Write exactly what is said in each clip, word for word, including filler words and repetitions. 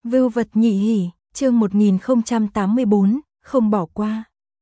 Vưu vật nhị hỉ, chương một nghìn không trăm tám mươi bốn, không bỏ qua.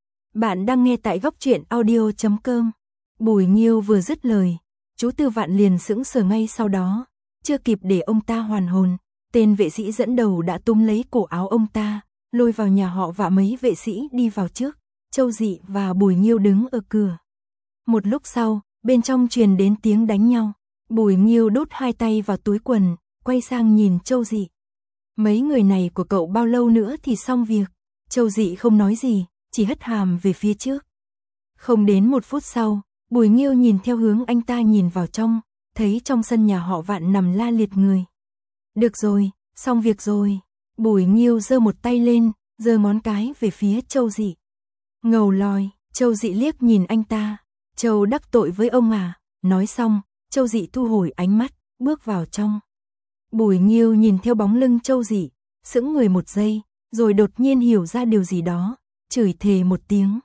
Bạn đang nghe tại góc truyện audio chấm com. Bùi Nghiêu vừa dứt lời, chú Tư Vạn liền sững sờ ngay sau đó, chưa kịp để ông ta hoàn hồn, tên vệ sĩ dẫn đầu đã túm lấy cổ áo ông ta, lôi vào nhà họ và mấy vệ sĩ đi vào trước, Châu Dị và Bùi Nghiêu đứng ở cửa. Một lúc sau, bên trong truyền đến tiếng đánh nhau, Bùi Nghiêu đút hai tay vào túi quần, quay sang nhìn Châu Dị. Mấy người này của cậu bao lâu nữa thì xong việc? Châu Dị không nói gì, chỉ hất hàm về phía trước. Không đến một phút sau, Bùi Nghiêu nhìn theo hướng anh ta nhìn vào trong, thấy trong sân nhà họ Vạn nằm la liệt người. Được rồi, xong việc rồi. Bùi Nghiêu giơ một tay lên, giơ ngón cái về phía Châu Dị. Ngầu lòi, Châu Dị liếc nhìn anh ta. Châu đắc tội với ông à? Nói xong, Châu Dị thu hồi ánh mắt, bước vào trong. Bùi Nghiêu nhìn theo bóng lưng Châu Dị, sững người một giây, rồi đột nhiên hiểu ra điều gì đó, chửi thề một tiếng.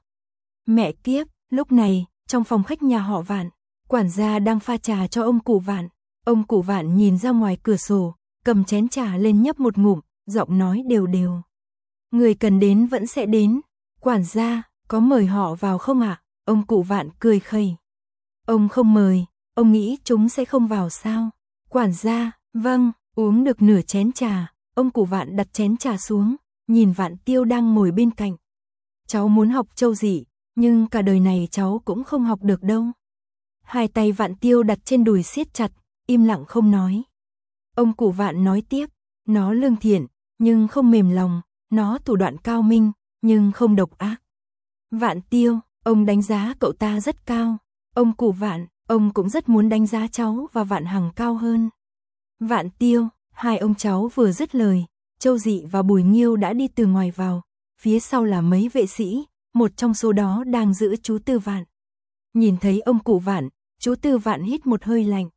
Mẹ kiếp, lúc này, trong phòng khách nhà họ Vạn, quản gia đang pha trà cho ông cụ Vạn. Ông cụ Vạn nhìn ra ngoài cửa sổ, cầm chén trà lên nhấp một ngụm, giọng nói đều đều. Người cần đến vẫn sẽ đến. Quản gia, có mời họ vào không ạ? À? Ông cụ Vạn cười khẩy. Ông không mời, ông nghĩ chúng sẽ không vào sao? Quản gia, vâng. Uống được nửa chén trà, ông cụ Vạn đặt chén trà xuống, nhìn Vạn Tiêu đang ngồi bên cạnh. Cháu muốn học Châu Dị, nhưng cả đời này cháu cũng không học được đâu. Hai tay Vạn Tiêu đặt trên đùi siết chặt, im lặng không nói. Ông cụ Vạn nói tiếp, nó lương thiện, nhưng không mềm lòng, nó thủ đoạn cao minh, nhưng không độc ác. Vạn Tiêu, ông đánh giá cậu ta rất cao. Ông cụ Vạn, ông cũng rất muốn đánh giá cháu và Vạn Hằng cao hơn. Vạn Tiêu, hai ông cháu vừa dứt lời, Châu Dị và Bùi Nghiêu đã đi từ ngoài vào, phía sau là mấy vệ sĩ, một trong số đó đang giữ chú Tư Vạn. Nhìn thấy ông cụ Vạn, chú Tư Vạn hít một hơi lạnh.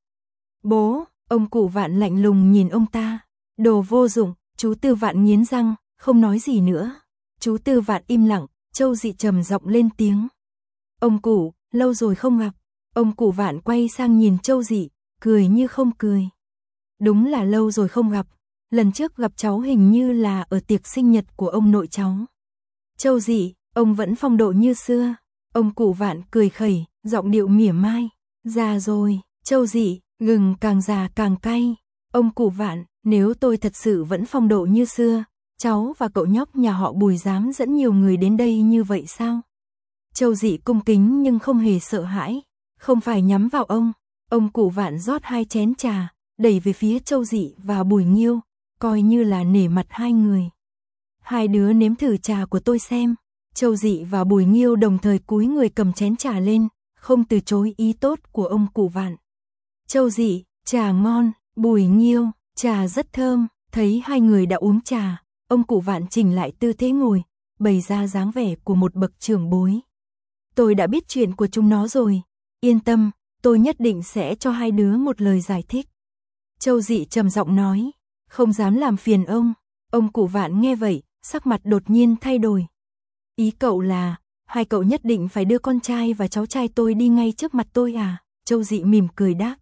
Bố, ông cụ Vạn lạnh lùng nhìn ông ta, đồ vô dụng, chú Tư Vạn nghiến răng, không nói gì nữa. Chú Tư Vạn im lặng, Châu Dị trầm giọng lên tiếng. Ông cụ, lâu rồi không gặp. Ông cụ Vạn quay sang nhìn Châu Dị, cười như không cười. Đúng là lâu rồi không gặp, lần trước gặp cháu hình như là ở tiệc sinh nhật của ông nội cháu. Châu Dị, ông vẫn phong độ như xưa. Ông cụ Vạn cười khẩy, giọng điệu mỉa mai. Già rồi, Châu Dị, gừng càng già càng cay. Ông cụ Vạn, nếu tôi thật sự vẫn phong độ như xưa, cháu và cậu nhóc nhà họ Bùi dám dẫn nhiều người đến đây như vậy sao? Châu Dị cung kính nhưng không hề sợ hãi, không phải nhắm vào ông. Ông cụ Vạn rót hai chén trà, đẩy về phía Châu Dị và Bùi Nghiêu, coi như là nể mặt hai người. Hai đứa nếm thử trà của tôi xem. Châu Dị và Bùi Nghiêu đồng thời cúi người cầm chén trà lên, không từ chối ý tốt của ông cụ Vạn. Châu Dị, trà ngon. Bùi Nghiêu, trà rất thơm. Thấy hai người đã uống trà, ông cụ Vạn chỉnh lại tư thế ngồi, bày ra dáng vẻ của một bậc trưởng bối. Tôi đã biết chuyện của chúng nó rồi, yên tâm, tôi nhất định sẽ cho hai đứa một lời giải thích. Châu Dị trầm giọng nói, không dám làm phiền ông. Ông cụ Vạn nghe vậy, sắc mặt đột nhiên thay đổi. Ý cậu là, hai cậu nhất định phải đưa con trai và cháu trai tôi đi ngay trước mặt tôi à? Châu Dị mỉm cười đáp.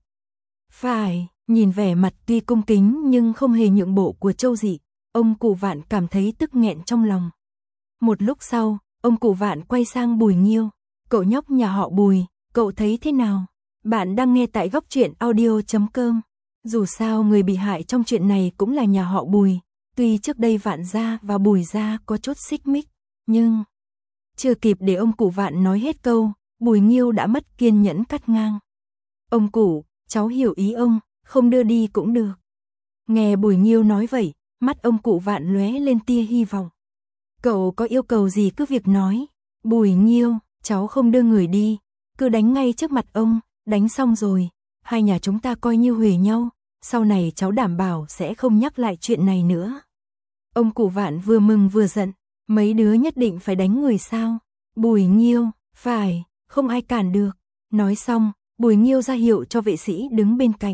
Phải, nhìn vẻ mặt tuy cung kính nhưng không hề nhượng bộ của Châu Dị, ông cụ Vạn cảm thấy tức nghẹn trong lòng. Một lúc sau, ông cụ Vạn quay sang Bùi Nghiêu. Cậu nhóc nhà họ Bùi, cậu thấy thế nào? Bạn đang nghe tại góc truyện audio chấm com. Dù sao người bị hại trong chuyện này cũng là nhà họ Bùi, tuy trước đây Vạn gia và Bùi gia có chút xích mích, nhưng chưa kịp để ông cụ Vạn nói hết câu, Bùi Nghiêu đã mất kiên nhẫn cắt ngang. Ông cụ, cháu hiểu ý ông, không đưa đi cũng được. Nghe Bùi Nghiêu nói vậy, mắt ông cụ Vạn lóe lên tia hy vọng. Cậu có yêu cầu gì cứ việc nói. Bùi Nghiêu, cháu không đưa người đi, cứ đánh ngay trước mặt ông, đánh xong rồi, hai nhà chúng ta coi như huề nhau, sau này cháu đảm bảo sẽ không nhắc lại chuyện này nữa. Ông cụ Vạn vừa mừng vừa giận, mấy đứa nhất định phải đánh người sao? Bùi Nghiêu, phải, không ai cản được. Nói xong, Bùi Nghiêu ra hiệu cho vệ sĩ đứng bên cạnh.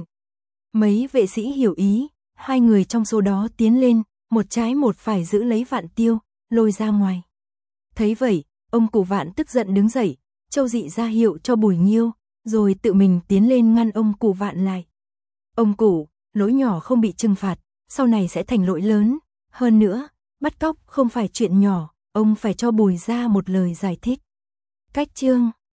Mấy vệ sĩ hiểu ý, hai người trong số đó tiến lên, một trái một phải giữ lấy Vạn Tiêu, lôi ra ngoài. Thấy vậy, ông cụ Vạn tức giận đứng dậy, Châu Dị ra hiệu cho Bùi Nghiêu, rồi tự mình tiến lên ngăn ông cụ Vạn lại. Ông cụ, lỗi nhỏ không bị trừng phạt, sau này sẽ thành lỗi lớn, Hơn nữa, bắt cóc không phải chuyện nhỏ, ông phải cho Bùi ra một lời giải thích. Cách chương